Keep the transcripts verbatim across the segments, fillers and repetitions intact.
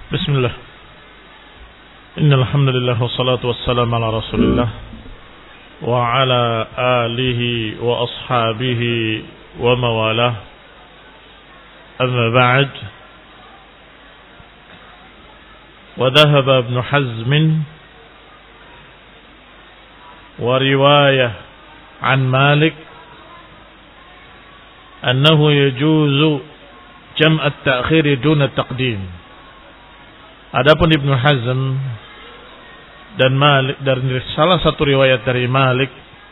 Bismillah. Innal hamdalillah wassalatu wassalamu ala Rasulillah wa ala alihi wa ashabihi wa mawalah. Amma ba'd. Wa dhahaba Ibn Hazm wa riwayah an Malik annahu yajuzu jam' at-ta'khir duna taqdim. Adapun Ibnu Hazm dan Malik dari salah satu riwayat dari Malik,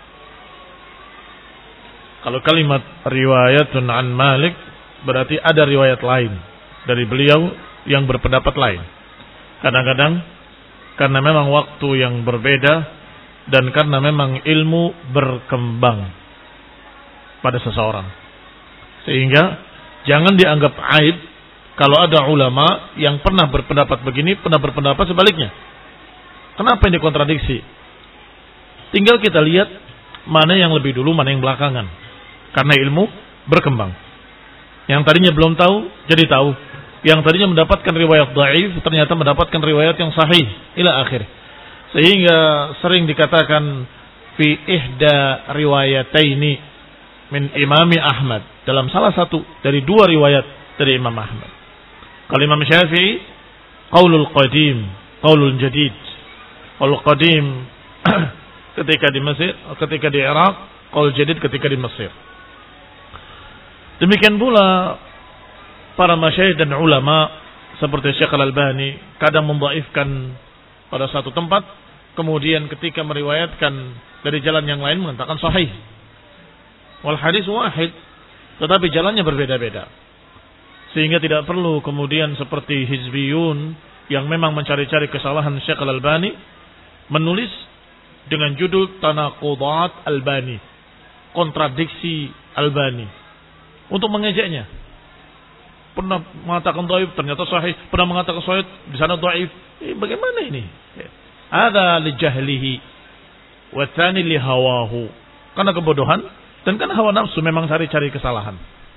kalau kalimat riwayatun an Malik berarti ada riwayat lain dari beliau yang berpendapat lain. Kadang-kadang karena memang waktu yang berbeda dan karena memang ilmu berkembang pada seseorang, sehingga jangan dianggap aib kalau ada ulama yang pernah berpendapat begini, pernah berpendapat sebaliknya. Kenapa ini kontradiksi? Tinggal kita lihat mana yang lebih dulu, mana yang belakangan. Karena ilmu berkembang. Yang tadinya belum tahu, jadi tahu. Yang tadinya mendapatkan riwayat dhaif, ternyata mendapatkan riwayat yang sahih. Ila akhir. Sehingga sering dikatakan fi ihda riwayataini min Imami Ahmad. Dalam salah satu dari dua riwayat dari Imam Ahmad. Kalau Imam Syafi'i, qaulul qadim, qaulul jadid. Qaulul qadim ketika di Mesir, ketika di Irak, qaul jadid ketika di Mesir. Demikian pula para masyayikh dan ulama seperti Syekh Al-Albani kadang mendhaifkan pada satu tempat, kemudian ketika meriwayatkan dari jalan yang lain mengatakan sahih. Wal hadis wahid, tetapi jalannya berbeda-beda. Sehingga tidak perlu kemudian seperti hizbiyun yang memang mencari-cari kesalahan Syekh Al-Albani menulis dengan judul Tanaqudat Albani, kontradiksi Albani, untuk mengejeknya. Pernah mengatakan dhaif ternyata sahih, pernah mengatakan sahih di sana dhaif. Eh, bagaimana ini? Ada li jahlihi wa tsani li hawahu. Karena kebodohan dan karena hawa nafsu memang cari-cari kesalahan.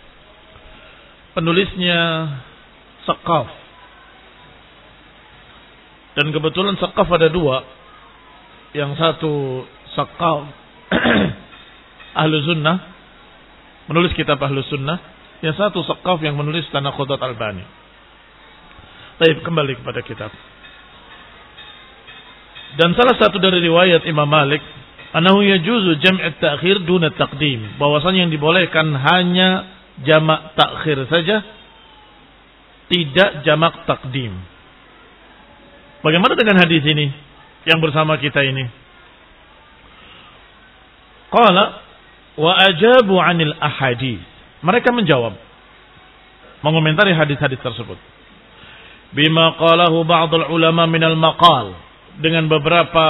Penulisnya Sakaf. Dan kebetulan Sakaf ada dua. Yang satu Sakaf Ahlu Sunnah, menulis kitab Ahlu Sunnah. Yang satu Sakaf yang menulis Tanaqudat Albani. Baik, kembali kepada kitab. Dan salah satu dari riwayat Imam Malik, annahu yajuzu jam' at-ta'khir duna taqdim, bahwasanya yang dibolehkan hanya jamak takhir saja, tidak jamak takdim. Bagaimana dengan hadis ini yang bersama kita ini? Qala wa ajabu 'anil ahadits. Mereka menjawab, mengomentari hadis-hadis tersebut. Bima qalahu ba'dul ulama minal maqal, dengan beberapa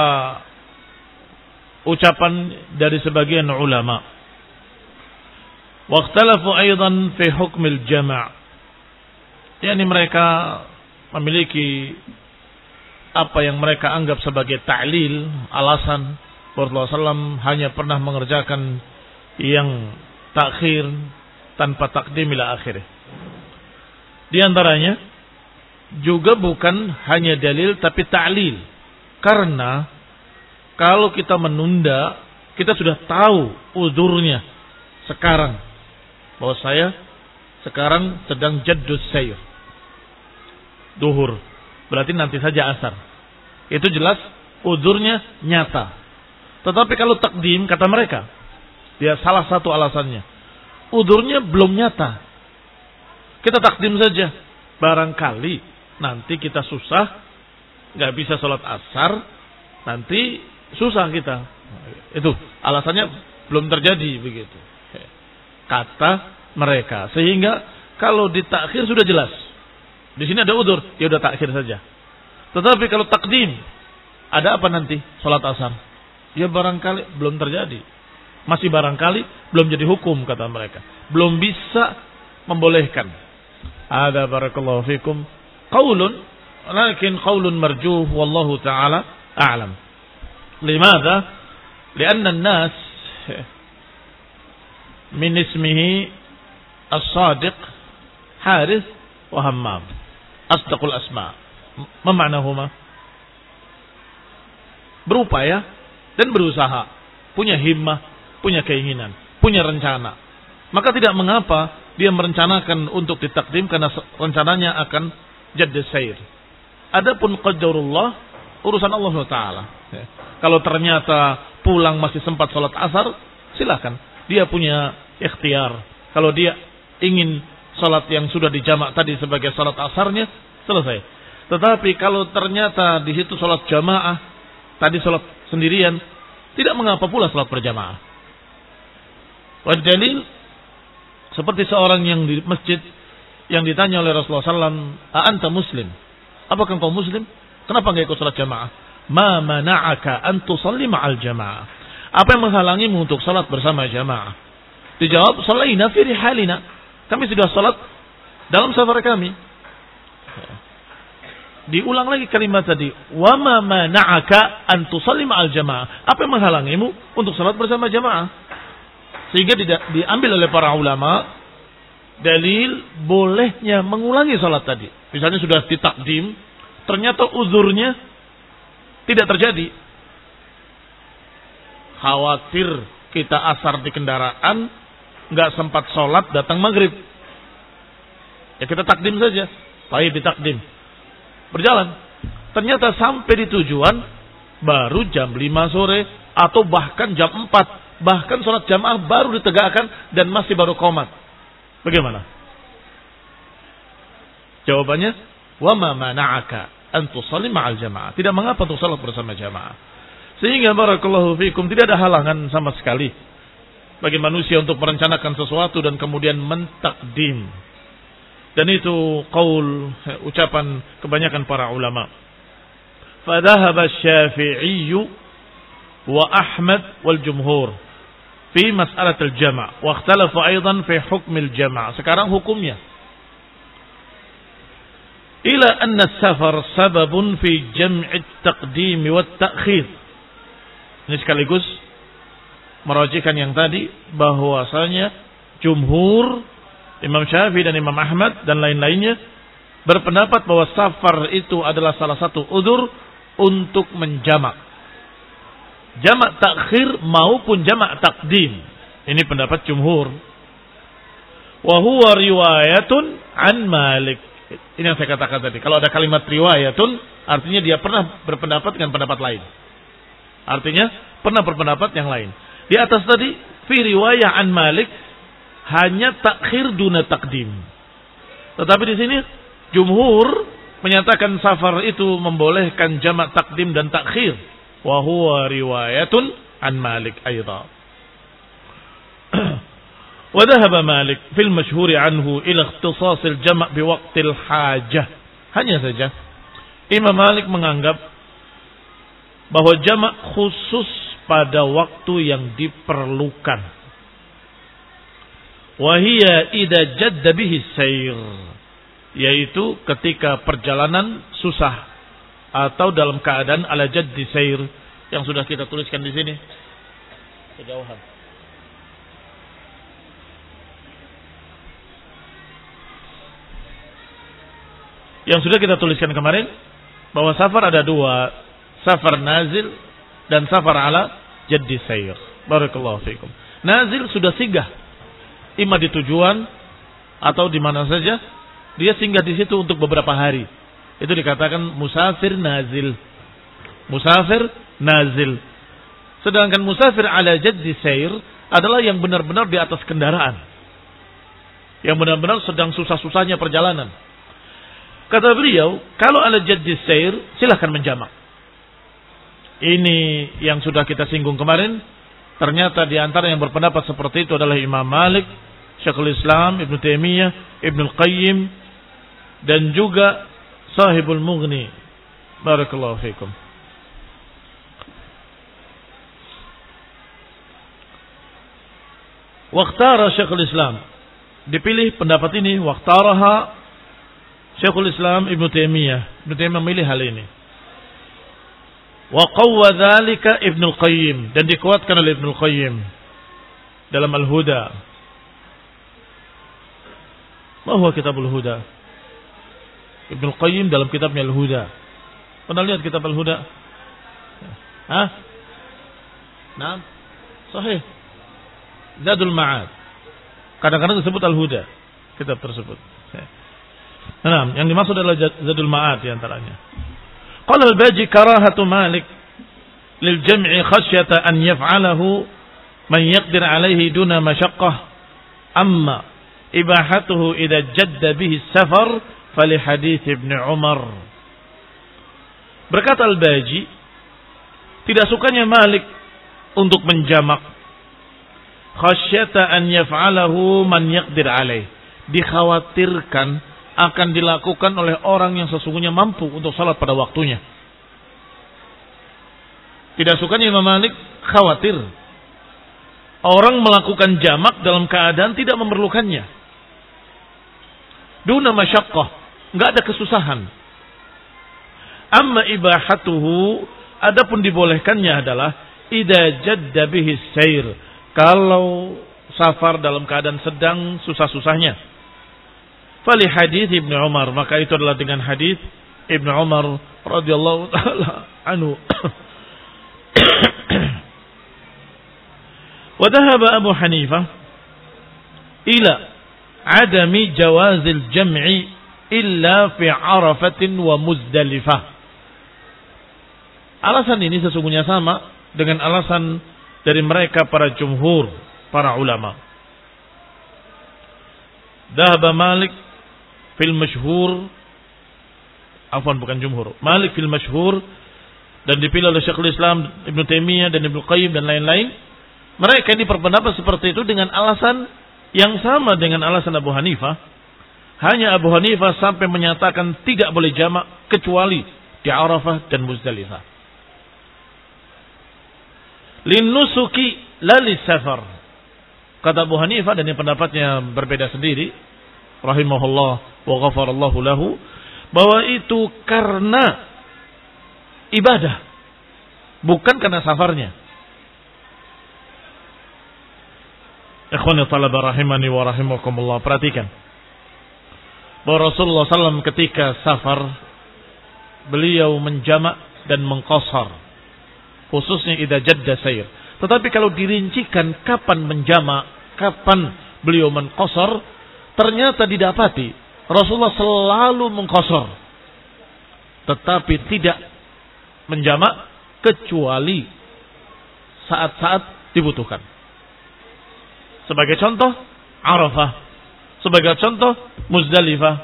ucapan dari sebagian ulama. Waqtalafu aidan fi hukmil jama'. Yani mereka memiliki apa yang mereka anggap sebagai ta'lil, alasan Rasulullah sallallahu alaihi wasallam hanya pernah mengerjakan yang takhir tanpa takdim ila akhirih. Di antaranya juga bukan hanya dalil tapi ta'lil. Karena kalau kita menunda, kita sudah tahu uzurnya sekarang. Bahwa saya sekarang sedang jaddus sayr, duhur, berarti nanti saja asar. Itu jelas uzurnya nyata. Tetapi kalau takdim, kata mereka, dia salah satu alasannya, uzurnya belum nyata. Kita takdim saja, barangkali nanti kita susah, nggak bisa sholat asar, nanti susah kita. Itu alasannya belum terjadi begitu. Kata mereka, sehingga kalau ditakhir sudah jelas. Di sini ada udzur, ya udah takhir saja. Tetapi kalau takdim, ada apa nanti? Salat asar. Ya barangkali belum terjadi. Masih barangkali belum jadi hukum, kata mereka. Belum bisa membolehkan. Ada barakallahu fikum qaulun, lakin qaulun marjuh wallahu taala a'lam. Limadha? Lianna an-nas min ismihi as-sadiq Harith wa Hammam, asdaqul asma. memaknahuma? Berupaya dan berusaha, punya himmah, punya keinginan, punya rencana. Maka tidak mengapa dia merencanakan untuk ditakdim karena rencananya akan jadd sair. Adapun qadarullah, urusan Allah Taala. Ya. Kalau ternyata pulang masih sempat sholat asar, silakan. Dia punya ikhtiar. Kalau dia ingin sholat yang sudah dijamak tadi sebagai sholat asarnya, selesai. Tetapi kalau ternyata di situ sholat jamaah, tadi sholat sendirian, tidak mengapa pula sholat berjamaah. Wadalil, seperti seorang yang di masjid yang ditanya oleh Rasulullah sallallahu alaihi wasallam, "A'anta muslim? Apakah engkau muslim? Kenapa enggak ikut sholat jamaah?" "Ma mana'aka an tusalli ma'al jamaah?" Apa yang menghalangimu untuk sholat bersama jamaah? Dijawab, "Shallaina fi rihalina." Kami sudah sholat dalam safar kami. Diulang lagi kalimat tadi, "Wa ma mana'aka an tusalli ma'al jamaah?" Apa yang menghalangimu untuk sholat bersama jamaah? Sehingga tidak diambil oleh para ulama dalil bolehnya mengulangi sholat tadi. Misalnya sudah ditakdim, ternyata uzurnya tidak terjadi. Khawatir kita asar di kendaraan, nggak sempat sholat, datang maghrib. Ya kita takdim saja. Baik ditakdim. Berjalan. Ternyata sampai di tujuan baru jam lima sore atau bahkan jam empat. Bahkan sholat jamaah baru ditegakkan dan masih baru qomat. Bagaimana? Jawabannya, "Wa ma mana'aka an tusalli ma'al jamaah." Tidak mengapa untuk salat bersama jamaah. Sehingga barakallahu fikum, tidak ada halangan sama sekali bagi manusia untuk merencanakan sesuatu dan kemudian mentakdim. Dan itu qaul, ucapan kebanyakan para ulama. Fadhahaba Syafi'i wa Ahmad wal jumhur fi mas'alat al-jama' wa ikhtalafu aidan fi hukm al-jama'. Sekarang hukumnya. Ila anna as-safar sababun fi jam'i at-taqdim wa at-ta'khir. Ini sekaligus merajikan yang tadi bahwasanya jumhur Imam Syafi'i dan Imam Ahmad dan lain-lainnya berpendapat bahwa safar itu adalah salah satu udzur untuk menjamak. Jamak takhir maupun jamak takdim. Ini pendapat jumhur. Wa huwa riwayatun an Malik. Ini yang saya katakan tadi. Kalau ada kalimat riwayatun, artinya dia pernah berpendapat dengan pendapat lain. Artinya pernah berpendapat yang lain. Di atas tadi fi riwayah an Malik hanya takhir duna takdim. Tetapi di sini jumhur menyatakan safar itu membolehkan jamak takdim dan takhir. Wa huwa riwayatun an Malik aidan. Wa dhahaba Malik fil masyhur anhu ila ikhtisas al-jam' bi waqtil hajah. Hanya saja Imam Malik menganggap bahwa jamak khusus pada waktu yang diperlukan. Wahia idza jadda bihi sayr, yaitu ketika perjalanan susah atau dalam keadaan ala jaddi sayr yang sudah kita tuliskan di sini. Kejauhan. Yang sudah kita tuliskan kemarin bahwa safar ada dua, safar nazil dan safar ala jaddi sayr. Barakallahu fikum. Nazil sudah singgah, ima di tujuan atau di mana saja, dia singgah di situ untuk beberapa hari. Itu dikatakan musafir nazil. Musafir nazil. Sedangkan musafir ala jaddi sayr adalah yang benar-benar di atas kendaraan, yang benar-benar sedang susah-susahnya perjalanan. Kata beliau, kalau ala jaddi sayr silahkan menjamak. Ini yang sudah kita singgung kemarin. Ternyata di antara yang berpendapat seperti itu adalah Imam Malik, Syekhul Islam, Ibnu Taimiyah, Ibnu Qayyim, dan juga Sahibul Mughni. Barakallahu fikum. Waqtara Syekhul Islam. Dipilih pendapat ini, waqtaraha Syekhul Islam Ibnu Taimiyah. Ibnu Taimiyah memilih hal ini. Wa qawwa dzalika Ibnu Qayyim, dan dikuatkan oleh Ibnu Qayyim dalam Al-Huda. Ma huwa Kitabul Huda? Ibnu Qayyim dalam kitabnya Al-Huda. Pernah lihat kitab Al-Huda? Hah? Nah, sahih. Zadul Ma'ad. Kadang-kadang disebut Al-Huda, kitab tersebut. Nah, yang dimaksud adalah Zadul Ma'ad di antaranya. Qala al-Baji karahatu Malik lil jam'i khasyata an yaf'alahu man yaqdir alaihi duna masyaqqah, amma ibahatuhu idza jadda bihi safar fali hadits Ibnu Umar. Berkata Al-Baji, tidak sukanya Malik untuk menjamak, khasyata an yaf'alahu man yaqdir alaih, dikhawatirkan akan dilakukan oleh orang yang sesungguhnya mampu untuk salat pada waktunya. Tidak sukanya Imam Malik khawatir orang melakukan jamak dalam keadaan tidak memerlukannya. Duna masyaqqah, enggak ada kesusahan. Amma ibahatuhu, adapun dibolehkannya adalah idza jadda bihi sair, kalau safar dalam keadaan sedang susah-susahnya. Fali hadits Ibnu Umar, maka itu adalah dengan hadits Ibnu Umar radhiyallahu taala anhu. Wa dhahaba Abu Hanifah ila adami jawazil jam'i illa fi Arafatin wa Muzdalifah. Alasan ini sesungguhnya sama dengan alasan dari mereka para jumhur, para ulama. Dhahaba Malik fil masyhur, afwan bukan jumhur, Malik fil masyhur, dan dipilih oleh Syekhul Islam Ibnu Taimiyah dan Ibnu Qayyim dan lain-lain. Mereka ini berpendapat seperti itu dengan alasan yang sama dengan alasan Abu Hanifah. Hanya Abu Hanifah sampai menyatakan tidak boleh jamak kecuali di Arafah dan Muzdalifah. Linusuki lalis safar. Kata Abu Hanifah, dan ini pendapatnya berbeda sendiri, rahimahullah wa ghafarallahu lahu, bahwa itu karena ibadah, bukan karena safarnya. Ikhwani talaba rahimani wa rahimakumullah, perhatikan bahwa Rasulullah sallallahu alaihi wasallam ketika safar beliau menjamak dan mengqasar, khususnya idza jadda sair. Tetapi kalau dirincikan kapan menjamak, kapan beliau mengqasar, ternyata didapati Rasulullah selalu mengqasar, tetapi tidak menjamak kecuali saat-saat dibutuhkan. Sebagai contoh Arafah, sebagai contoh Muzdalifah.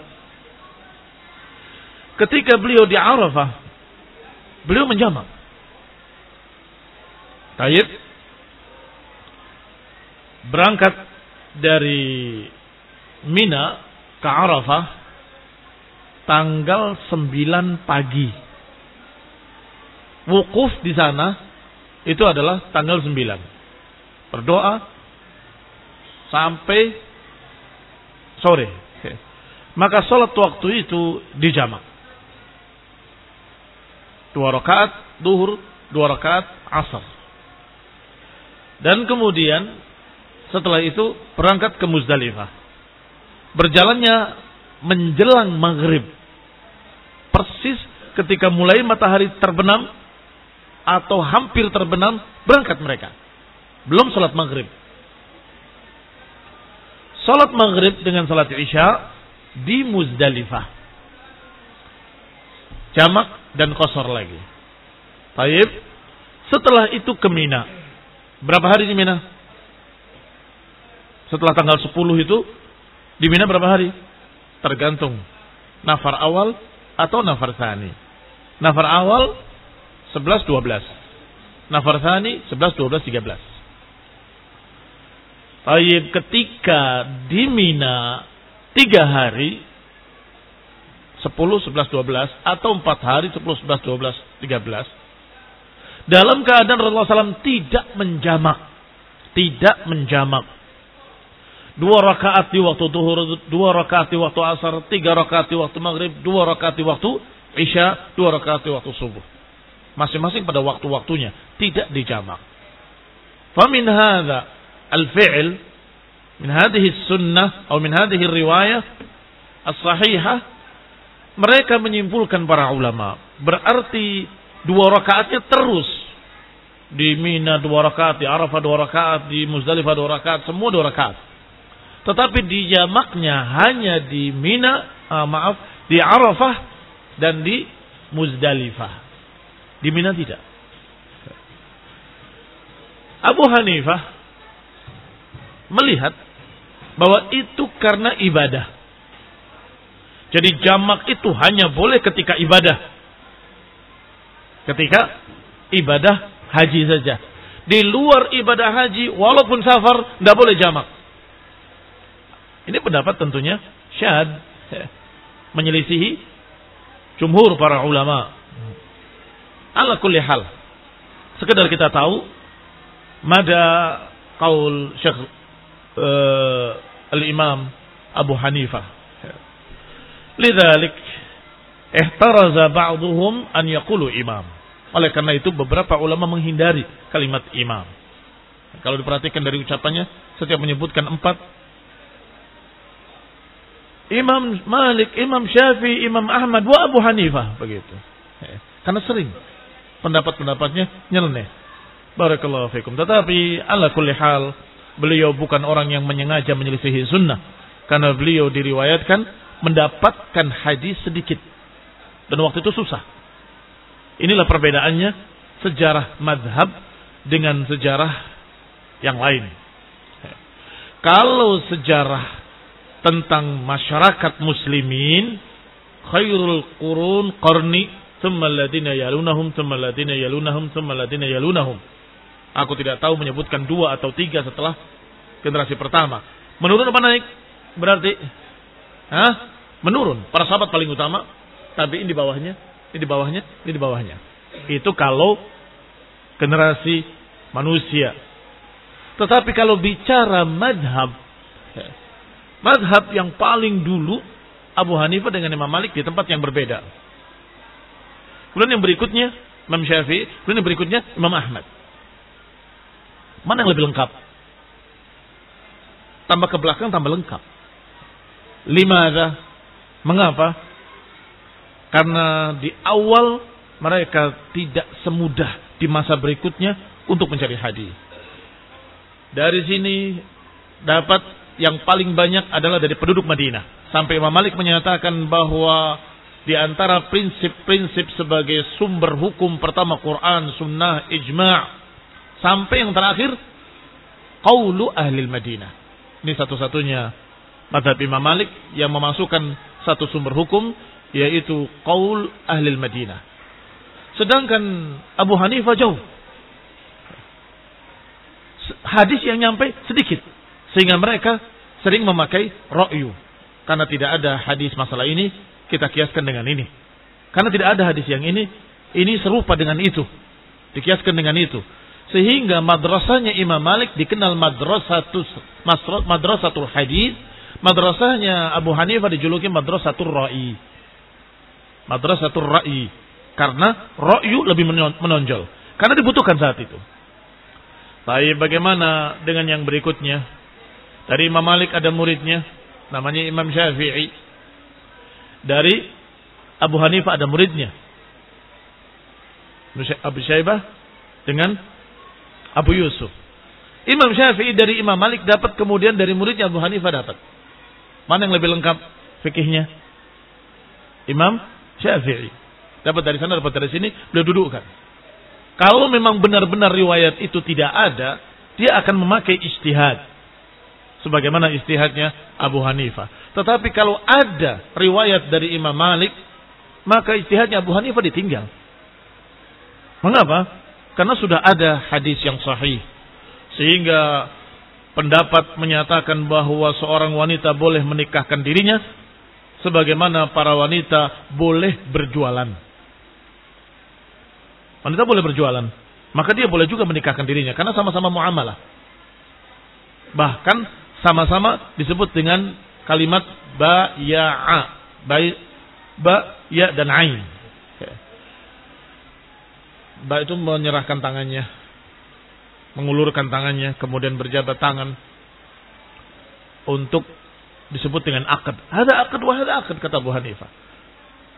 Ketika beliau di Arafah, beliau menjamak. Taib berangkat dari Mina ke Arafah tanggal sembilan pagi. Wukuf di sana itu adalah tanggal sembilan. Berdoa sampai sore. Maka sholat waktu itu dijamak. Dua rakaat duhur, dua rakaat asar. Dan kemudian setelah itu berangkat ke Muzdalifah. Berjalannya menjelang maghrib. Persis ketika mulai matahari terbenam atau hampir terbenam, berangkat mereka. Belum sholat maghrib. Salat maghrib dengan salat isya di Muzdalifah. Jamak dan qasar lagi. Taib. Setelah itu ke Mina. Berapa hari di Mina? Setelah tanggal sepuluh itu di Mina berapa hari? Tergantung nafar awal atau nafar tsani. Nafar awal sebelas dua belas. Nafar tsani sebelas dua belas tiga belas. Taib, ketika di Mina tiga hari, sepuluh, sebelas, dua belas, atau empat hari, sepuluh, sebelas, dua belas, tiga belas, dalam keadaan Rasulullah shallallahu alaihi wasallam tidak menjamak, tidak menjamak. Dua rakaat di waktu zuhur, dua rakaat di waktu asar, tiga rakaat di waktu maghrib, dua rakaat di waktu isya, dua rakaat di waktu subuh. Masing-masing pada waktu-waktunya, tidak dijamak. Famin hadza al-fi'l min hadhihi sunnah atau min hadhihi riwayah as-sahihah mereka menyimpulkan para ulama, berarti dua rakaatnya terus. Di Mina dua rakaat, di Arafah dua rakaat, di Muzdalifah dua rakaat, semua dua rakaat. Tetapi di jamaknya hanya di Mina, ah, maaf, di Arafah dan di Muzdalifah. Di Mina tidak. Abu Hanifah melihat bahwa itu karena ibadah. Jadi jamak itu hanya boleh ketika ibadah. Ketika ibadah haji saja. Di luar ibadah haji, walaupun safar, tidak boleh jamak. Ini pendapat tentunya syad, menyelisihi jumhur para ulama. Ala kulli hal, sekedar kita tahu mada qaul Syekh uh, al-Imam Abu Hanifah. Lidzalik ihtaraza ba'dhum an yaqulu imam. Oleh karena itu beberapa ulama menghindari kalimat imam. Kalau diperhatikan dari ucapannya, setiap menyebutkan empat, Imam Malik, Imam Syafi'i, Imam Ahmad, wa Abu Hanifah, begitu. Karena sering pendapat-pendapatnya nyeleneh. Barakallahu fikum. Tetapi ala kulli hal, beliau bukan orang yang menyengaja menyelisihi sunnah. Karena beliau diriwayatkan mendapatkan hadis sedikit. Dan waktu itu susah. Inilah perbedaannya sejarah madhab dengan sejarah yang lain. Kalau sejarah tentang masyarakat muslimin, khairul qurun qarni, thumma alladhina yalunahum, thumma alladhina yalunahum, thumma alladhina yalunahum. Aku tidak tahu menyebutkan dua atau tiga setelah generasi pertama. Menurun apa naik? Berarti hah? Menurun. Para sahabat paling utama, tabi'in di bawahnya, ini di bawahnya, ini di bawahnya. Itu kalau generasi manusia. Tetapi kalau bicara madhab, madhab yang paling dulu Abu Hanifah dengan Imam Malik di tempat yang berbeda. Kemudian yang berikutnya Imam Syafi'i, kemudian yang berikutnya Imam Ahmad. Mana yang lebih lengkap? Tambah ke belakang tambah lengkap. Limadha? Mengapa? Karena di awal mereka tidak semudah di masa berikutnya untuk mencari hadis. Dari sini dapat yang paling banyak adalah dari penduduk Madinah. Sampai Imam Malik menyatakan bahwa di antara prinsip-prinsip sebagai sumber hukum pertama Quran, Sunnah, Ijma', sampai yang terakhir qaulu ahli Madinah. Ini satu-satunya mazhab Imam Malik yang memasukkan satu sumber hukum, yaitu qaul ahli Madinah. Sedangkan Abu Hanifah jauh. Hadis yang nyampe sedikit. Sehingga mereka sering memakai ra'yu. Karena tidak ada hadis masalah ini, kita kiaskan dengan ini. Karena tidak ada hadis yang ini, ini serupa dengan itu. Dikiaskan dengan itu. Sehingga madrasahnya Imam Malik dikenal madrasatul, madrasatul hadis. Madrasahnya Abu Hanifah dijuluki madrasatul ra'i. Madrasatul ra'i. Karena ra'yu lebih menonjol. Karena dibutuhkan saat itu. Tapi bagaimana dengan yang berikutnya? Dari Imam Malik ada muridnya, namanya Imam Syafi'i. Dari Abu Hanifah ada muridnya, Abu Syaibah dengan Abu Yusuf. Imam Syafi'i dari Imam Malik dapat, kemudian dari muridnya Abu Hanifah dapat. Mana yang lebih lengkap fikihnya? Imam Syafi'i. Dapat dari sana, dapat dari sini, beliau dudukkan. Kalau memang benar-benar riwayat itu tidak ada, dia akan memakai ijtihad. Sebagaimana ijtihadnya Abu Hanifah. Tetapi kalau ada riwayat dari Imam Malik, maka ijtihadnya Abu Hanifah ditinggal. Mengapa? Karena sudah ada hadis yang sahih. Sehingga pendapat menyatakan bahwa seorang wanita boleh menikahkan dirinya, sebagaimana para wanita boleh berjualan. Wanita boleh berjualan, maka dia boleh juga menikahkan dirinya, karena sama-sama muamalah. Bahkan sama-sama disebut dengan kalimat baya'a, bay, ba, ya dan ain. Ba itu menyerahkan tangannya, mengulurkan tangannya, kemudian berjabat tangan untuk disebut dengan akad. Ada akad, wahada akad, kata Abu Hanifah.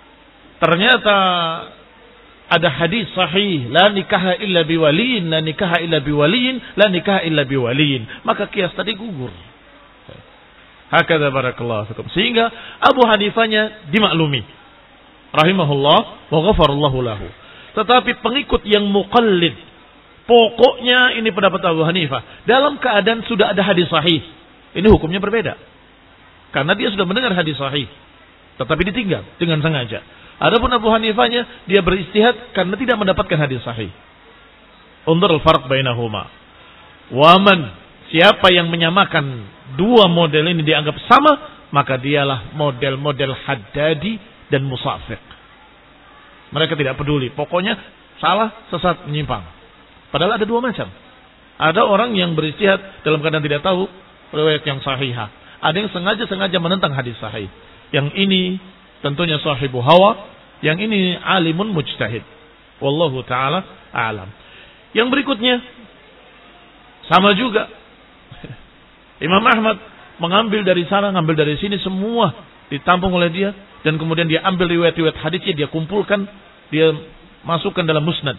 ternyata ada hadis sahih, la nikaha illa biwaliyin, la nikaha illa biwaliyin, la nikaha illa biwaliyin, maka kias tadi gugur. Hakadha barakallahu fikum. Sehingga Abu Hanifahnya dimaklumi, rahimahullah wa ghafarallahu lahu. Tetapi pengikut yang muqallid, pokoknya ini pendapat Abu Hanifah, dalam keadaan sudah ada hadis sahih, ini hukumnya berbeda. Karena dia sudah mendengar hadis sahih, tetapi ditinggal dengan sengaja. Adapun Abu Hanifahnya, dia beristihad karena tidak mendapatkan hadis sahih. Undur al-farq bainahuma. Waman, siapa yang menyamakan dua model ini dianggap sama, maka dialah model-model Haddadi dan Musafiq. Mereka tidak peduli, pokoknya salah, sesat, menyimpang. Padahal ada dua macam. Ada orang yang beristihad dalam keadaan tidak tahu riwayat yang sahihah. Ada yang sengaja-sengaja menentang hadis sahih. Yang ini tentunya sahibu hawa, yang ini alimun mujtahid. Wallahu ta'ala a'lam. Yang berikutnya sama juga. Imam Ahmad mengambil dari sana, ngambil dari sini, semua ditampung oleh dia, dan kemudian dia ambil riwayat-riwayat hadisnya, dia kumpulkan, dia masukkan dalam musnad.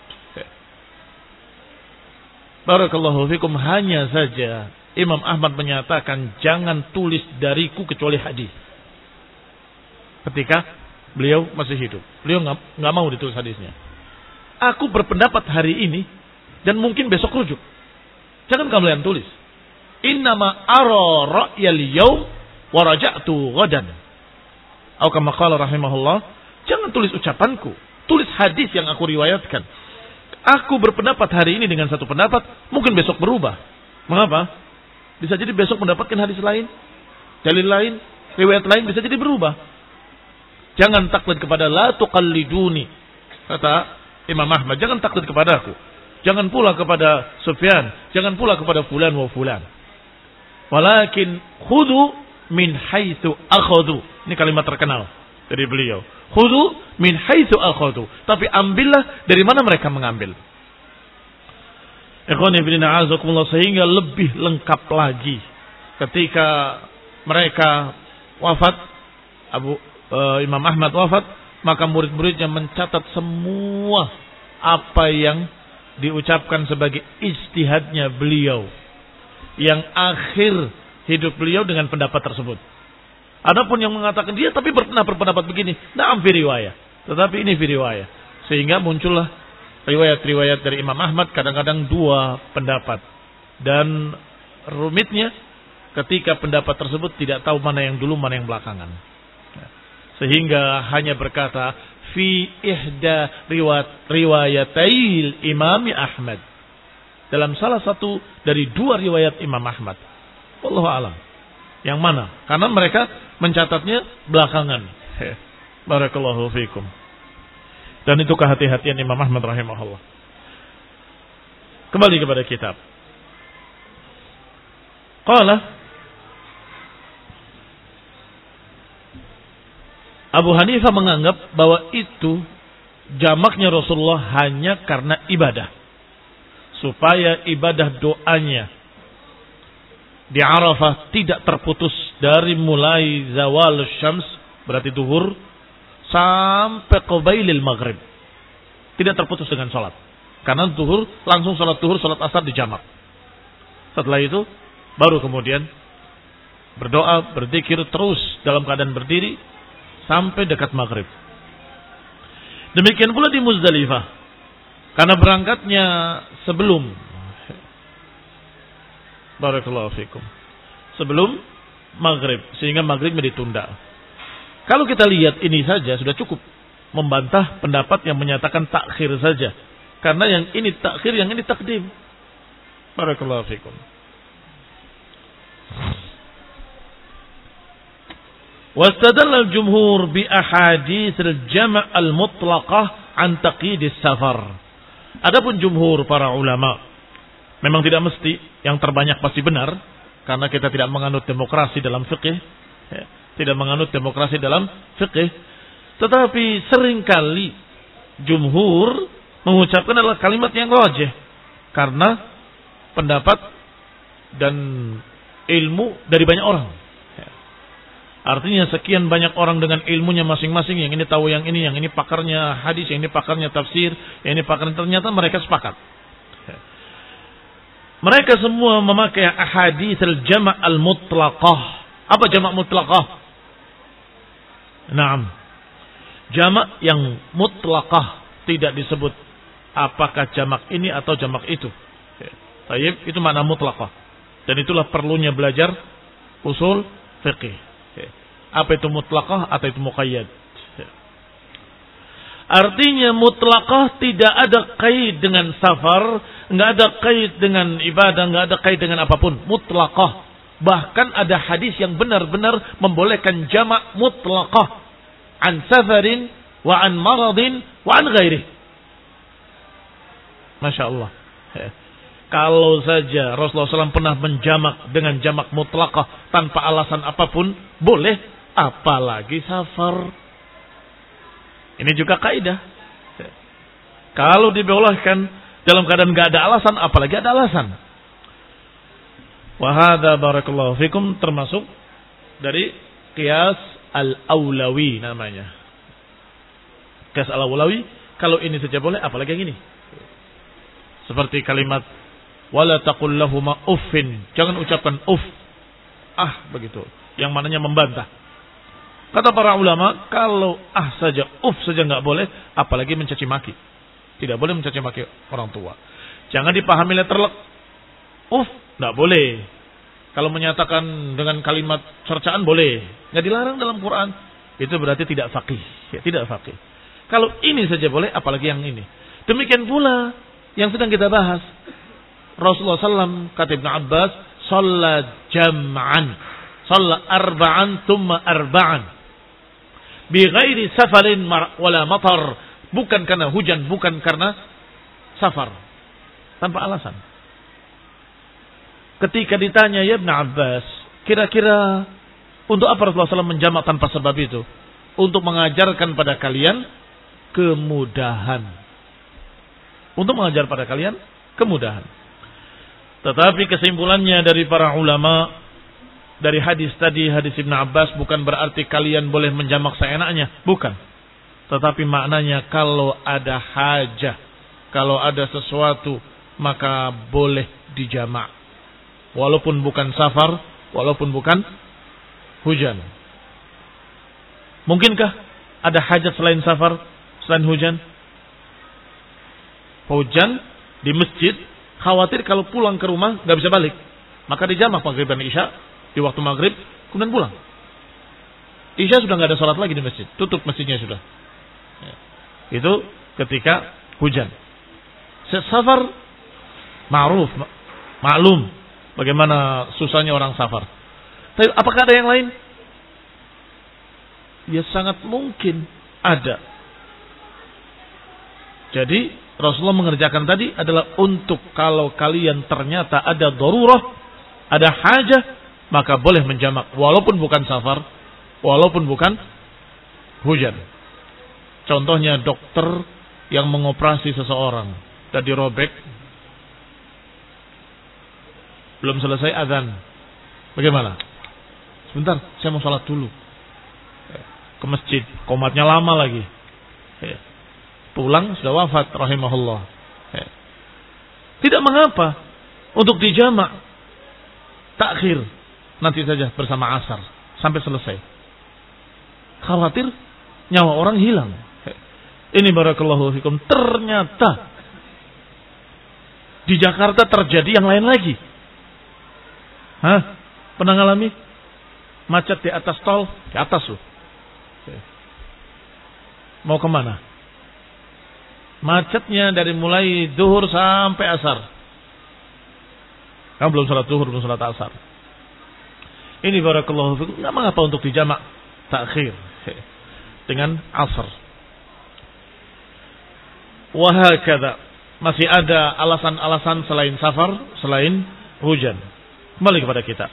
Barakallahu fikum. Hanya saja Imam Ahmad menyatakan jangan tulis dariku kecuali hadis. Ketika beliau masih hidup, beliau nggak nggak mau ditulis hadisnya. Aku berpendapat hari ini dan mungkin besok rujuk. Jangan kalian tulis. Innama ara ra'yal yaum wa raja'tu ghadan. Atau kama qala rahimahullah, jangan tulis ucapanku, tulis hadis yang aku riwayatkan. Aku berpendapat hari ini dengan satu pendapat, mungkin besok berubah. Mengapa? Bisa jadi besok mendapatkan hadis lain, dalil lain, riwayat lain, bisa jadi berubah. Jangan taklid kepada la tuqalliduni, kata Imam Ahmad, jangan taklid kepada aku. Jangan pula kepada Sufyan, jangan pula kepada fulan wa fulan. Walakin khudu min haitsu akhadhu. Ini kalimat terkenal dari beliau. Khudu min haitsu akhadhu. Tapi ambillah dari mana mereka mengambil. Ikhwani fillah azakumullah, sehingga lebih lengkap lagi ketika mereka wafat, Abu uh, Imam Ahmad wafat, maka murid-muridnya mencatat semua apa yang diucapkan sebagai ijtihadnya beliau yang akhir hidup beliau dengan pendapat tersebut. Adapun yang mengatakan dia tapi pernah berpendapat begini, na'am fi riwayah, tetapi ini fi riwayah, sehingga muncullah riwayat-riwayat dari Imam Ahmad kadang-kadang dua pendapat, dan rumitnya ketika pendapat tersebut tidak tahu mana yang dulu mana yang belakangan, sehingga hanya berkata fi ihda riwayat riwayatail Imam Ahmad, dalam salah satu dari dua riwayat Imam Ahmad. Wallahu a'lam. Yang mana? Karena mereka mencatatnya belakangan. Barakallahu fikum. Dan itu kehati-hatian Imam Ahmad rahimahullah. Kembali kepada kitab. Qala Abu Hanifah menganggap bahwa itu jamaknya Rasulullah hanya karena ibadah, supaya ibadah doanya di Arafah tidak terputus dari mulai zawal syams, berarti duhur, sampai qabailil maghrib. Tidak terputus dengan sholat. Karena duhur, langsung sholat duhur, sholat asar di jamak. Setelah itu, baru kemudian berdoa, berzikir terus dalam keadaan berdiri, sampai dekat maghrib. Demikian pula di Muzdalifah. Karena berangkatnya sebelum Barakallahu fikum, sebelum maghrib, sehingga maghribnya ditunda. Kalau kita lihat ini saja sudah cukup membantah pendapat yang menyatakan takhir saja, karena yang ini takhir, yang ini takdim. Barakallahu fikum. Wastadalla al-jumhur bi ahadits al-jam' al-mutlaqah an taqid as-safar. Adapun jumhur para ulama, memang tidak mesti, yang terbanyak pasti benar, karena kita tidak menganut demokrasi dalam fikih, ya, tidak menganut demokrasi dalam fikih. Tetapi seringkali jumhur mengucapkan adalah kalimat yang rajih, karena pendapat dan ilmu dari banyak orang. Ya. Artinya sekian banyak orang dengan ilmunya masing-masing, yang ini tahu yang ini, yang ini pakarnya hadis, yang ini pakarnya tafsir, yang ini pakarnya, ternyata mereka sepakat. Mereka semua memakai ahadits al-jama' al-mutlaqah. Apa jama' mutlaqah? Naam. Jama' yang mutlaqah, tidak disebut apakah jamak ini atau jamak itu. Baik, itu makna mutlaqah. Dan itulah perlunya belajar usul fiqih. Apa itu mutlaqah atau itu muqayyad? Artinya mutlaqah tidak ada kait dengan safar, enggak ada kait dengan ibadah, enggak ada kait dengan apapun. Mutlaqah. Bahkan ada hadis yang benar-benar membolehkan jamak mutlaqah an safarin wa an maradin wa an ghairi. Masya Allah. Kalau saja Rasulullah shallallahu alaihi wasallam pernah menjamak dengan jamak mutlaqah tanpa alasan apapun, boleh, apalagi safar. Ini juga kaidah. Kalau dibolehkan dalam keadaan enggak ada alasan, apalagi ada alasan. Wa hadza barakallahu fikum termasuk dari qiyas al-aulawi namanya. Qiyas al-aulawi, kalau ini saja boleh, apalagi yang ini. Seperti kalimat wala taqul lahuma uffin, jangan ucapkan uff. Ah, begitu. Yang mananya membantah. Kata para ulama, kalau ah saja, uff saja enggak boleh, apalagi mencaci maki. Tidak boleh mencaci maki orang tua. Jangan dipahami letterlek. Uff, enggak boleh. Kalau menyatakan dengan kalimat cercaan boleh. Enggak dilarang dalam Quran. Itu berarti tidak faqih. Ya, tidak faqih. Kalau ini saja boleh, apalagi yang ini. Demikian pula yang sedang kita bahas. Rasulullah sallallahu alaihi wasallam, kata Ibnu Abbas, shalla jam'an, shalla arba'an thumma arba'an, bi ghairi safarin wala matar, bukan karena hujan, bukan karena safar, tanpa alasan. Ketika ditanya ya Ibnu Abbas, kira-kira untuk apa Rasulullah sallallahu alaihi wasallam menjamak tanpa sebab itu? Untuk mengajarkan pada kalian kemudahan. Untuk mengajar pada kalian kemudahan. Tetapi kesimpulannya dari para ulama dari hadis tadi, hadis Ibnu Abbas, bukan berarti kalian boleh menjamak seenaknya, bukan. Tetapi maknanya kalau ada hajah, kalau ada sesuatu, maka boleh dijamak. Walaupun bukan safar, walaupun bukan hujan. Mungkinkah ada hajat selain safar, selain hujan? Hujan di masjid, khawatir kalau pulang ke rumah nggak bisa balik, maka dijamak maghrib dan isya di waktu maghrib, kemudian pulang. Isya sudah nggak ada sholat lagi di masjid, tutup masjidnya sudah. Ya. Itu ketika hujan. Safar, ma'ruf, maklum bagaimana susahnya orang safar. Tapi apakah ada yang lain? Ya sangat mungkin ada. Jadi Rasulullah mengerjakan tadi adalah untuk kalau kalian ternyata ada darurah, ada hajah, maka boleh menjamak walaupun bukan safar, walaupun bukan hujan. Contohnya dokter yang mengoperasi seseorang, tadi robek, belum selesai azan. Bagaimana? Sebentar, saya mau sholat dulu. Ke masjid, komatnya lama lagi. Pulang sudah wafat rahimahullah. Tidak mengapa untuk dijamak, takhir nanti saja bersama asar sampai selesai. Khawatir nyawa orang hilang. Ini barakallahu fikum, ternyata di Jakarta terjadi yang lain lagi. Hah? Pernah ngalami macet di atas tol? Di atas loh. Mau kemana? Macetnya dari mulai zuhur sampai asar. Kamu belum salat zuhur, belum salat asar. Ini barakallahu fikum, enggak mengapa untuk dijamak takhir dengan asar. Wa hakadha, masih ada alasan-alasan selain safar, selain hujan. Kembali kepada kita.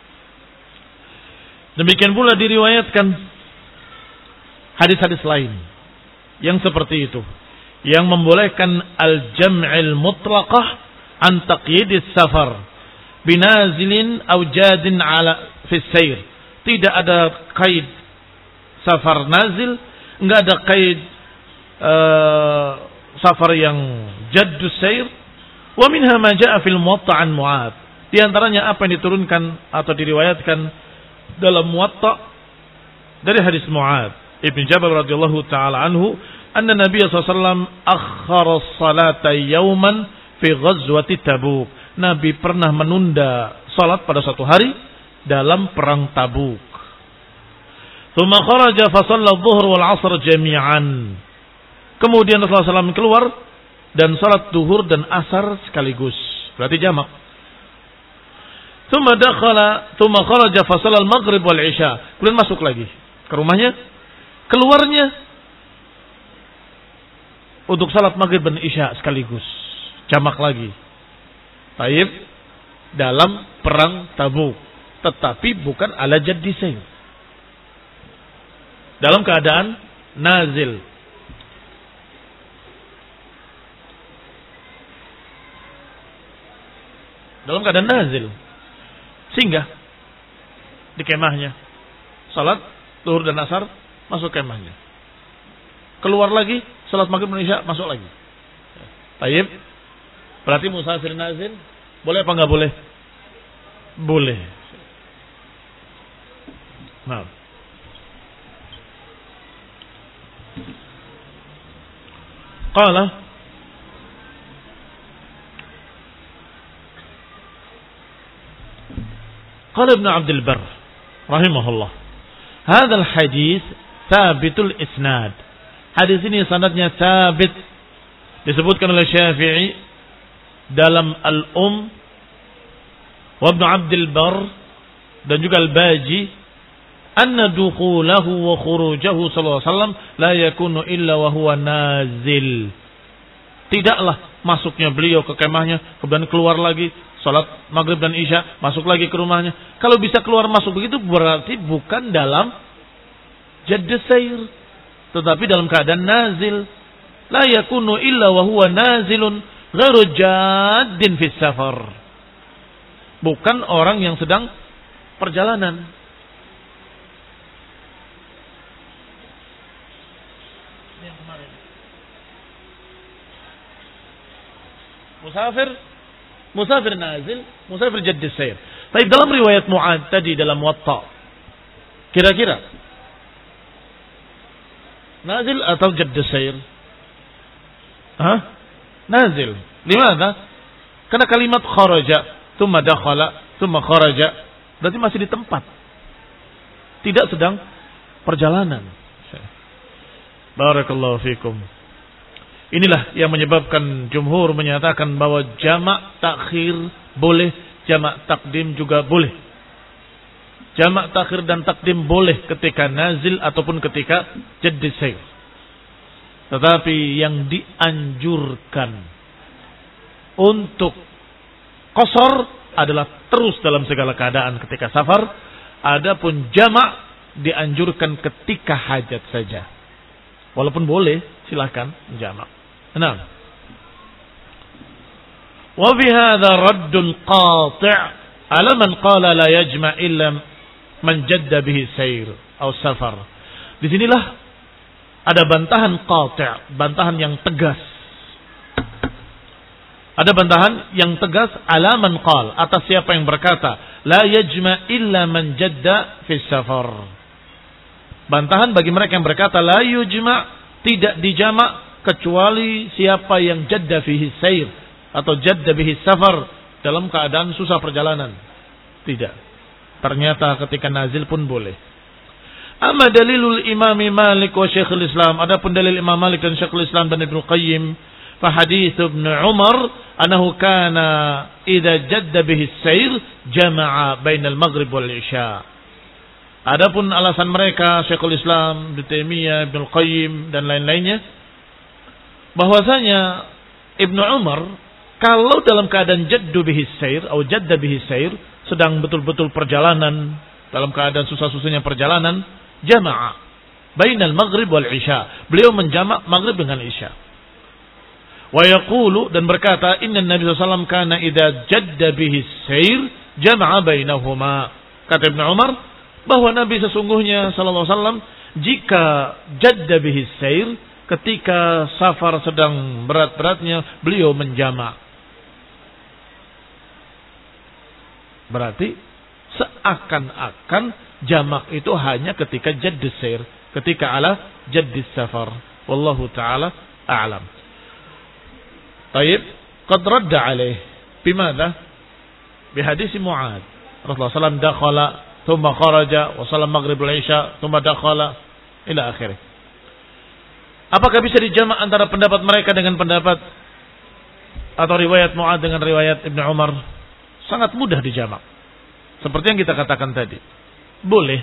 Demikian pula diriwayatkan hadis-hadis lain yang seperti itu, yang membolehkan al-jam'il mutlaqah an taqyidis safar binazilin aw jadin ala fi sayr, tidak ada qaid safar nazil, enggak ada qaid uh, safar yang jaddus sair. Wa minha ma jaa fil Muwatta' an Mu'adz. Di antaranya apa yang diturunkan atau diriwayatkan dalam Muwatta' dari hadis Mu'adz Ibn Jabal radhiyallahu taala anhu, anna Nabi sallallahu alaihi wasallam akhkhara as-salata yawman fi ghazwati Tabuk. Nabi pernah menunda salat pada suatu hari dalam perang Tabuk. Tsumma kharaja fa shalla adh-dhuhr wal 'ashr jami'an. Kemudian Rasulullah sallallahu alaihi wasallam keluar dan salat zuhur dan asar sekaligus. Berarti jamak. Tsumma dakhala, tsumma kharaja fa shalla al-maghrib wal 'isya. Kemudian masuk lagi ke rumahnya. Keluarnya untuk salat maghrib dan isya sekaligus. Jamak lagi. Taib dalam perang Tabuk, tetapi bukan ala jaddi sayr. Dalam keadaan nazil. Dalam keadaan nazil. Singgah di kemahnya. Salat zuhur dan asar, masuk kemahnya. Keluar lagi, salat maghrib dan isya, masuk lagi. Taib. Berarti musafir nazil boleh apa enggak boleh? Boleh. Nah. Qala Qala Ibn Abdul Barr rahimahullah, hadzal hadis tsabitul isnad. Hadis ini sanadnya tsabit, disebutkan oleh Syafi'i dalam Al-Um wa Ibn Abdul Barr dan juga Al-Baji, anna dukhulahu wa khurujahu sallallahu alaihi wasallam la yakunu illa wa huwa nazil. Tidaklah masuknya beliau ke kemahnya kemudian keluar lagi salat maghrib dan isya, masuk lagi ke rumahnya. Kalau bisa keluar masuk begitu berarti bukan dalam jadd sair, tetapi dalam keadaan nazil. La yakunu illa wa huwa nazilun ghairu jaddin fis safar. Bukan orang yang sedang perjalanan. Yang kemarin. Musafir, musafir nazil, musafir jadd sair. Tapi dalam riwayat Mu'adz tadi dalam Muwatta, kira-kira nazil atau jadd sair? Hah? Nazil. Limadha? Karena kalimat kharaja, thumma dakhala, thumma kharaja, berarti masih di tempat. Tidak sedang perjalanan. Barakallahu fikum. Inilah yang menyebabkan jumhur menyatakan bahwa jamak takhir boleh, jamak takdim juga boleh. Jamak takhir dan takdim boleh ketika nazil ataupun ketika jadd sair. Tetapi yang dianjurkan untuk qasar adalah terus dalam segala keadaan ketika safar. Adapun jamak dianjurkan ketika hajat saja. Walaupun boleh, silakan jamak. Nah. Wa fi hadza raddun qati' ala man qala la yajma' illa man jadda bihi sair atau safar. Di sinilah ada bantahan qati', bantahan yang tegas. Ada bantahan yang tegas ala man qal, atas siapa yang berkata la yajma illa man jadda fi safar. Bantahan bagi mereka yang berkata la yujma, tidak dijamak kecuali siapa yang jadda fihi sair atau jadda bihi safar, dalam keadaan susah perjalanan. Tidak. Ternyata ketika nazil pun boleh. Amma dalilul Imam Malik wa Syekhul Islam, adapun dalil Imam Malik dan Syekhul Islam dan Ibnu Qayyim, fa hadits Ibnu Umar annahu kana idza jadda bihi as-sayr jama'a bainal maghrib wal isya. Adapun alasan mereka Syekhul Islam, Ibnu Taimiyah, Ibnu Qayyim dan lain-lainnya, bahwasanya Ibnu Umar kalau dalam keadaan jaddu bihi as-sayr atau jadda bihi as-sayr, sedang betul-betul perjalanan, dalam keadaan susah-susahnya perjalanan, jama'a bainal maghrib wal isya. Beliau menjamak maghrib dengan isya. Wa yaqulu, dan berkata, inna Nabi sallallahu alaihi wasallam kana idza jadda bihi sayr jama'a bainahuma. Kata Ibnu Umar, bahwa Nabi sesungguhnya sallallahu alaihi wasallam jika jadda bihi sair, ketika safar sedang berat-beratnya, beliau menjamak. Berarti seakan-akan jamak itu hanya ketika jaddis sair, ketika ala jaddis safar. Wallahu taala a'lam. Taib, qad radda alaih bimada? Bihadis Mu'ad. Rasulullah sallallahu alaihi wasallam dakhala thumma kharaja wa salam maghrib al-isya thumma dakhala ila akhirih. Apakah bisa dijamak antara pendapat mereka dengan pendapat atau riwayat Mu'ad dengan riwayat Ibnu Umar? Sangat mudah dijamak. Seperti yang kita katakan tadi. Boleh.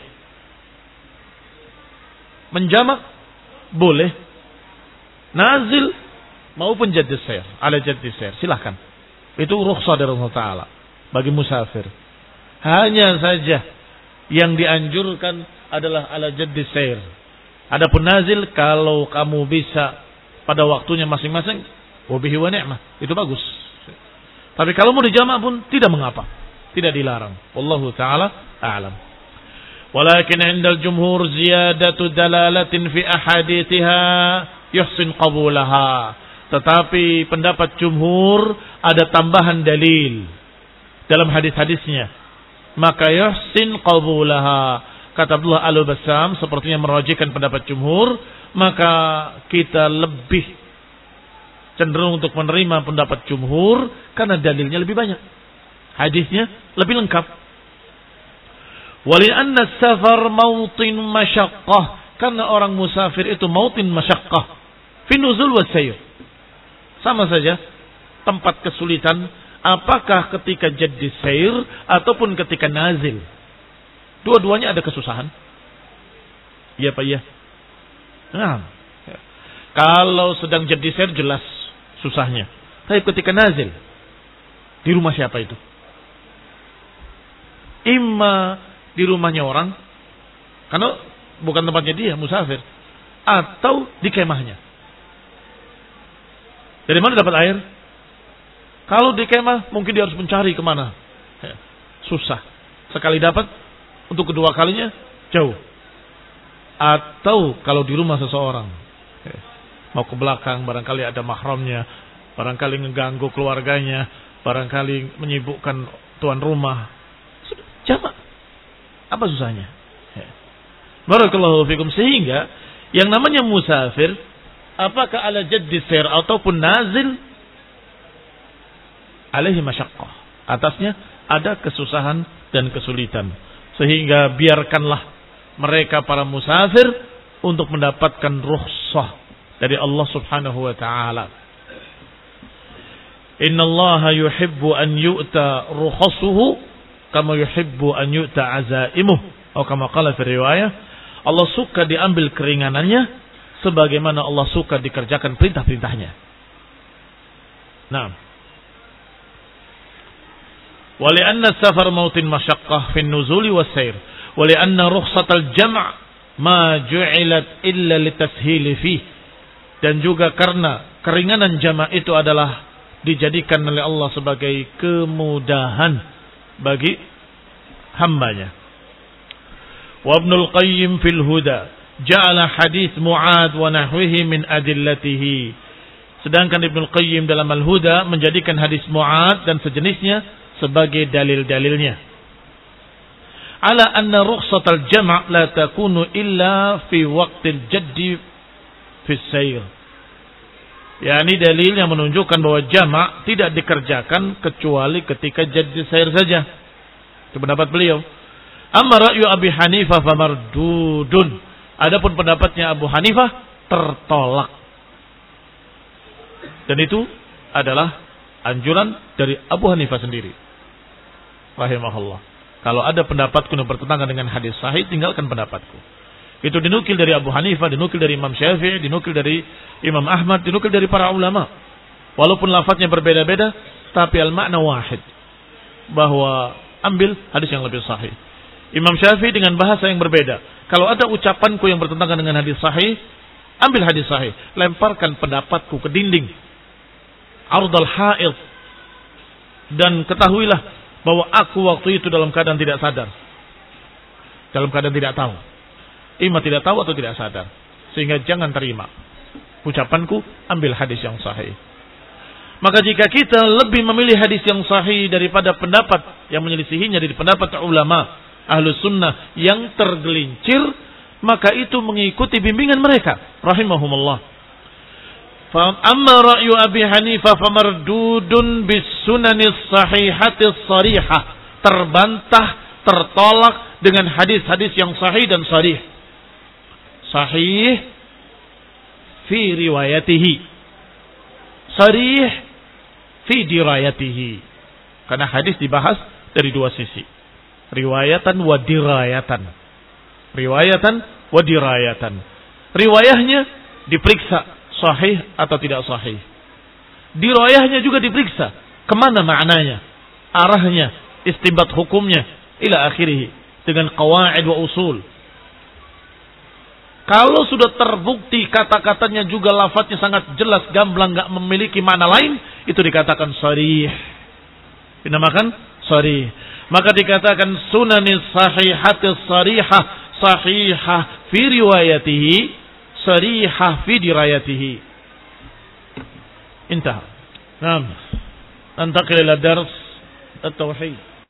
Menjamak boleh. Nazil maupun jaddis sair, ala jaddis sair, silahkan. Itu rukhsah dari Allah Ta'ala bagi musafir. Hanya saja yang dianjurkan adalah ala jaddis sair. Adapun nazil, kalau kamu bisa pada waktunya masing-masing, wabihi wa ni'mah, itu bagus. Tapi kalau mau dijamak pun tidak mengapa, tidak dilarang. Wallahu ta'ala a'lam. Walakin 'inda al-jumhur ziyadatu dalalatin fi ahadithiha yuhsin qabulaha. Tetapi pendapat jumhur ada tambahan dalil dalam hadis-hadisnya, maka yuhsin qabulaha. Kata Abdullah Al-Bassam sepertinya merajikan pendapat jumhur, maka kita lebih cenderung untuk menerima pendapat jumhur karena dalilnya lebih banyak, hadisnya lebih lengkap. Wali anna safar mautin masyaqqah, karena orang musafir itu mautin masyaqqah fi nuzul wa sayr. Sama saja tempat kesulitan, apakah ketika jaddis sayr ataupun ketika nazil. Dua-duanya ada kesusahan. Iya Pak, iya. Nah, kalau sedang jaddis sayr jelas susahnya. Tapi ketika nazil, di rumah siapa itu? Imma di rumahnya orang, karena bukan tempatnya dia, musafir, atau di kemahnya. Dari mana dapat air? Kalau di kemah mungkin dia harus mencari kemana. Susah. Sekali dapat, untuk kedua kalinya jauh. Atau kalau di rumah seseorang, mau ke belakang, barangkali ada mahramnya, barangkali mengganggu keluarganya, barangkali menyibukkan tuan rumah. Sudah, jamak. Apa susahnya? Barakallahu fikum. Sehingga yang namanya musafir, apakah ala jaddis sair ataupun nazil, alaihi masyaqqah, atasnya ada kesusahan dan kesulitan. Sehingga biarkanlah mereka para musafir untuk mendapatkan rukhsah dari Allah Subhanahu wa taala. Innallaha yuhibbu an yu'ta rukhasuhu kama yuhibbu an yu'ta azaimuh, atau kama qala fi riwayah, Allah suka diambil keringanannya sebagaimana Allah suka dikerjakan perintah-perintahnya. Nah, wali anna safar mautin masyaqqah fi nuzuli was sair, wali anna rukhsatal jam' ma ju'ilat illa litashili fi, dan juga karena keringanan jama' itu adalah dijadikan oleh Allah sebagai kemudahan bagi hambanya. Wa Ibnul Qayyim fil Huda ja'ala hadis Mu'ad wa nahwihi min adillatihi. Sedangkan Ibnul Qayyim dalam Al-Huda menjadikan hadis Mu'ad dan sejenisnya sebagai dalil-dalilnya. Ala anna rukhsatal jam' la takunu illa fi waqtil jaddi fi sayr. Yani dalil yang menunjukkan bahwa jamak tidak dikerjakan kecuali ketika jaddi sayr saja. Itu pendapat beliau. Amma ra'yu Abi Hanifah famardudun. Adapun pendapatnya Abu Hanifah tertolak. Dan itu adalah anjuran dari Abu Hanifah sendiri, rahimahullah. Kalau ada pendapatku yang bertentangan dengan hadis sahih, tinggalkan pendapatku. Itu dinukil dari Abu Hanifah, dinukil dari Imam Syafi'i, dinukil dari Imam Ahmad, dinukil dari para ulama. Walaupun lafadznya berbeda-beda, tapi al-makna wahid, bahwa ambil hadis yang lebih sahih. Imam Syafi'i dengan bahasa yang berbeda. Kalau ada ucapanku yang bertentangan dengan hadis sahih, ambil hadis sahih, lemparkan pendapatku ke dinding ardal ha'id, dan ketahuilah bahwa aku waktu itu dalam keadaan tidak sadar. dalam keadaan tidak tahu. Ima tidak tahu atau tidak sadar. Sehingga jangan terima ucapanku, ambil hadis yang sahih. Maka jika kita lebih memilih hadis yang sahih daripada pendapat yang menyelisihinya dari pendapat ulama Ahlus Sunnah yang tergelincir, maka itu mengikuti bimbingan mereka rahimahumullah. Fa amma ra'yu Abi Hanifah famardudun bis sunanis sahihatis sarihah, terbantah, tertolak dengan hadis-hadis yang sahih dan sharih. Sahih fi riwayatihi, sharih fi dirayatihi. Karena hadis dibahas dari dua sisi, riwayatan wa dirayatan. Riwayatan wa dirayatan. Riwayahnya diperiksa sahih atau tidak sahih. Dirayahnya juga diperiksa kemana maknanya, arahnya, istinbat hukumnya, ila akhirih, dengan qawaid wa usul. Kalau sudah terbukti kata-katanya juga lafadznya sangat jelas, gamblang, enggak memiliki makna lain, itu dikatakan sharih. Dinamakan sharih. Maka dikatakan sunanis sahihatis sarihah, sahihah fi riwayatihi, sarihah fi dirayatihi. Intah. Naam. Antaqil ila dars at-tauhid.